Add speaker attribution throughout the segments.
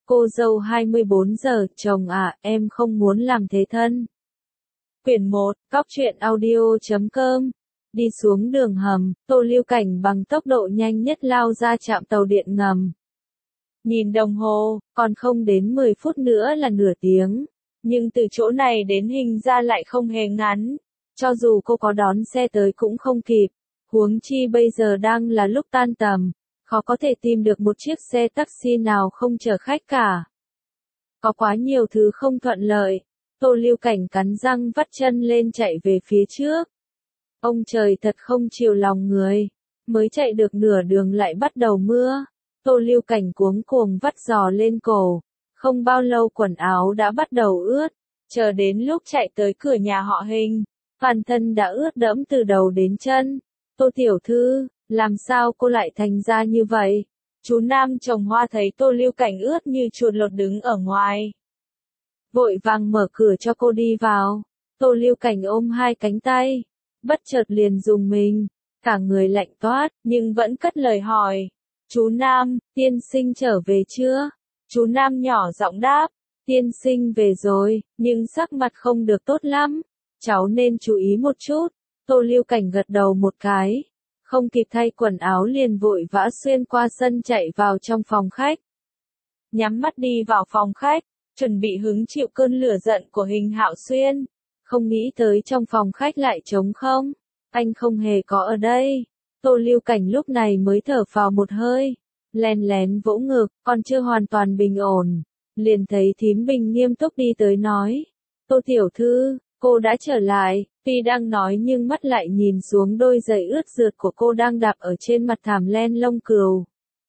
Speaker 1: Cô dâu 24 giờ, chồng à, em không muốn làm thế thân. Quyển 1, Cóc truyện audio.com. Đi xuống đường hầm, Tô Lưu Cảnh bằng tốc độ nhanh nhất lao ra trạm tàu điện ngầm. Nhìn đồng hồ, còn không đến 10 phút nữa là nửa tiếng. Nhưng từ chỗ này đến hình ra lại không hề ngắn. Cho dù cô có đón xe tới cũng không kịp. Huống chi bây giờ đang là lúc tan tầm. Khó có thể tìm được một chiếc xe taxi nào không chở khách cả. Có quá nhiều thứ không thuận lợi. Tô Lưu Cảnh cắn răng vắt chân lên chạy về phía trước. Ông trời thật không chiều lòng người. Mới chạy được nửa đường lại bắt đầu mưa. Tô Lưu Cảnh cuống cuồng vắt giò lên cổ. Không bao lâu quần áo đã bắt đầu ướt. Chờ đến lúc chạy tới cửa nhà họ Hình, toàn thân đã ướt đẫm từ đầu đến chân. Tô tiểu thư, làm sao cô lại thành ra như vậy? Chú Nam trồng hoa thấy Tô Lưu Cảnh ướt như chuột lột đứng ở ngoài. Vội vàng mở cửa cho cô đi vào. Tô Lưu Cảnh ôm hai cánh tay. Bất chợt liền rùng mình. Cả người lạnh toát, nhưng vẫn cất lời hỏi. Chú Nam, tiên sinh trở về chưa? Chú Nam nhỏ giọng đáp. Tiên sinh về rồi, nhưng sắc mặt không được tốt lắm. Cháu nên chú ý một chút. Tô Lưu Cảnh gật đầu một cái. Không kịp thay quần áo liền vội vã xuyên qua sân chạy vào trong phòng khách. Nhắm mắt đi vào phòng khách, chuẩn bị hứng chịu cơn lửa giận của Hình Hạo Xuyên. Không nghĩ tới trong phòng khách lại trống không. Anh không hề có ở đây. Tô Lưu Cảnh lúc này mới thở phào một hơi. Len lén vỗ ngực, còn chưa hoàn toàn bình ổn. Liền thấy Thím Bình nghiêm túc đi tới nói. Tô tiểu thư, cô đã trở lại. Tuy đang nói nhưng mắt lại nhìn xuống đôi giày ướt rượt của cô đang đạp ở trên mặt thảm len lông cừu.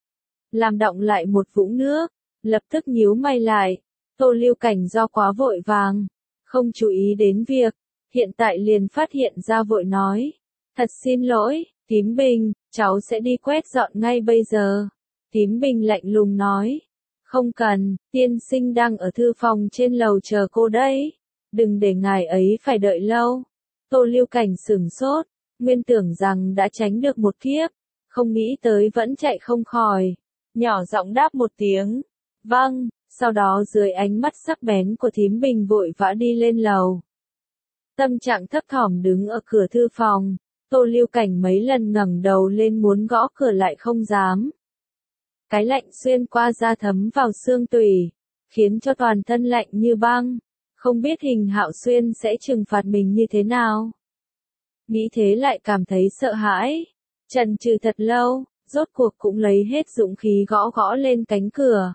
Speaker 1: Làm đọng lại một vũng nước, lập tức nhíu mày lại. Tô Lưu Cảnh do quá vội vàng, không chú ý đến việc, hiện tại liền phát hiện ra vội nói. Thật xin lỗi, Thím Bình, cháu sẽ đi quét dọn ngay bây giờ. Thím Bình lạnh lùng nói. Không cần, tiên sinh đang ở thư phòng trên lầu chờ cô đấy. Đừng để ngài ấy phải đợi lâu. Tô Lưu Cảnh sửng sốt, nguyên tưởng rằng đã tránh được một kiếp, không nghĩ tới vẫn chạy không khỏi. Nhỏ giọng đáp một tiếng. Vâng, sau đó dưới ánh mắt sắc bén của Thím Bình vội vã đi lên lầu. Tâm trạng thấp thỏm đứng ở cửa thư phòng, Tô Lưu Cảnh mấy lần ngẩng đầu lên muốn gõ cửa lại không dám. Cái lạnh xuyên qua da thấm vào xương tủy, khiến cho toàn thân lạnh như băng. Không biết Hình Hạo Xuyên sẽ trừng phạt mình như thế nào. Nghĩ thế lại cảm thấy sợ hãi. Chần chừ thật lâu, rốt cuộc cũng lấy hết dũng khí gõ gõ lên cánh cửa.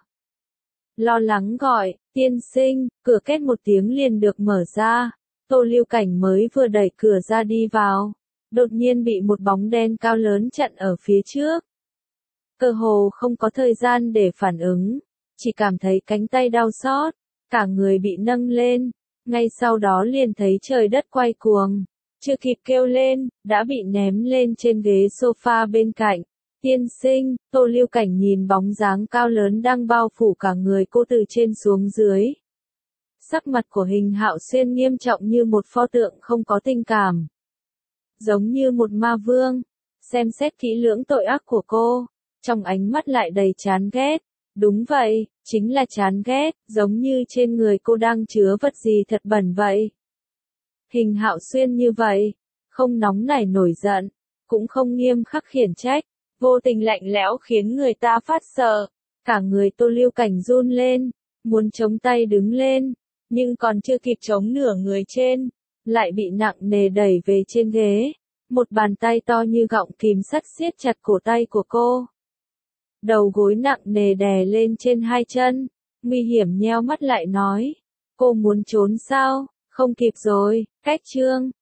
Speaker 1: Lo lắng gọi, tiên sinh, cửa két một tiếng liền được mở ra. Tô Lưu Cảnh mới vừa đẩy cửa ra đi vào. Đột nhiên bị một bóng đen cao lớn chặn ở phía trước. Cơ hồ không có thời gian để phản ứng. Chỉ cảm thấy cánh tay đau xót. Cả người bị nâng lên, ngay sau đó liền thấy trời đất quay cuồng. Chưa kịp kêu lên, đã bị ném lên trên ghế sofa bên cạnh. Tiên sinh, Tô Lưu Cảnh nhìn bóng dáng cao lớn đang bao phủ cả người cô từ trên xuống dưới. Sắc mặt của Hình Hạo Xuyên nghiêm trọng như một pho tượng không có tình cảm. Giống như một ma vương. Xem xét kỹ lưỡng tội ác của cô, trong ánh mắt lại đầy chán ghét. Đúng vậy, chính là chán ghét, giống như trên người cô đang chứa vật gì thật bẩn vậy. Hình Hạo Xuyên như vậy, không nóng nảy nổi giận, cũng không nghiêm khắc khiển trách, vô tình lạnh lẽo khiến người ta phát sợ. Cả người Tô Lưu Cảnh run lên, muốn chống tay đứng lên, nhưng còn chưa kịp chống nửa người trên, lại bị nặng nề đẩy về trên ghế. Một bàn tay to như gọng kìm sắt siết chặt cổ tay của cô. Đầu gối nặng nề đè lên trên hai chân, nguy hiểm nheo mắt lại nói. Cô muốn trốn sao? Không kịp rồi, cách chương.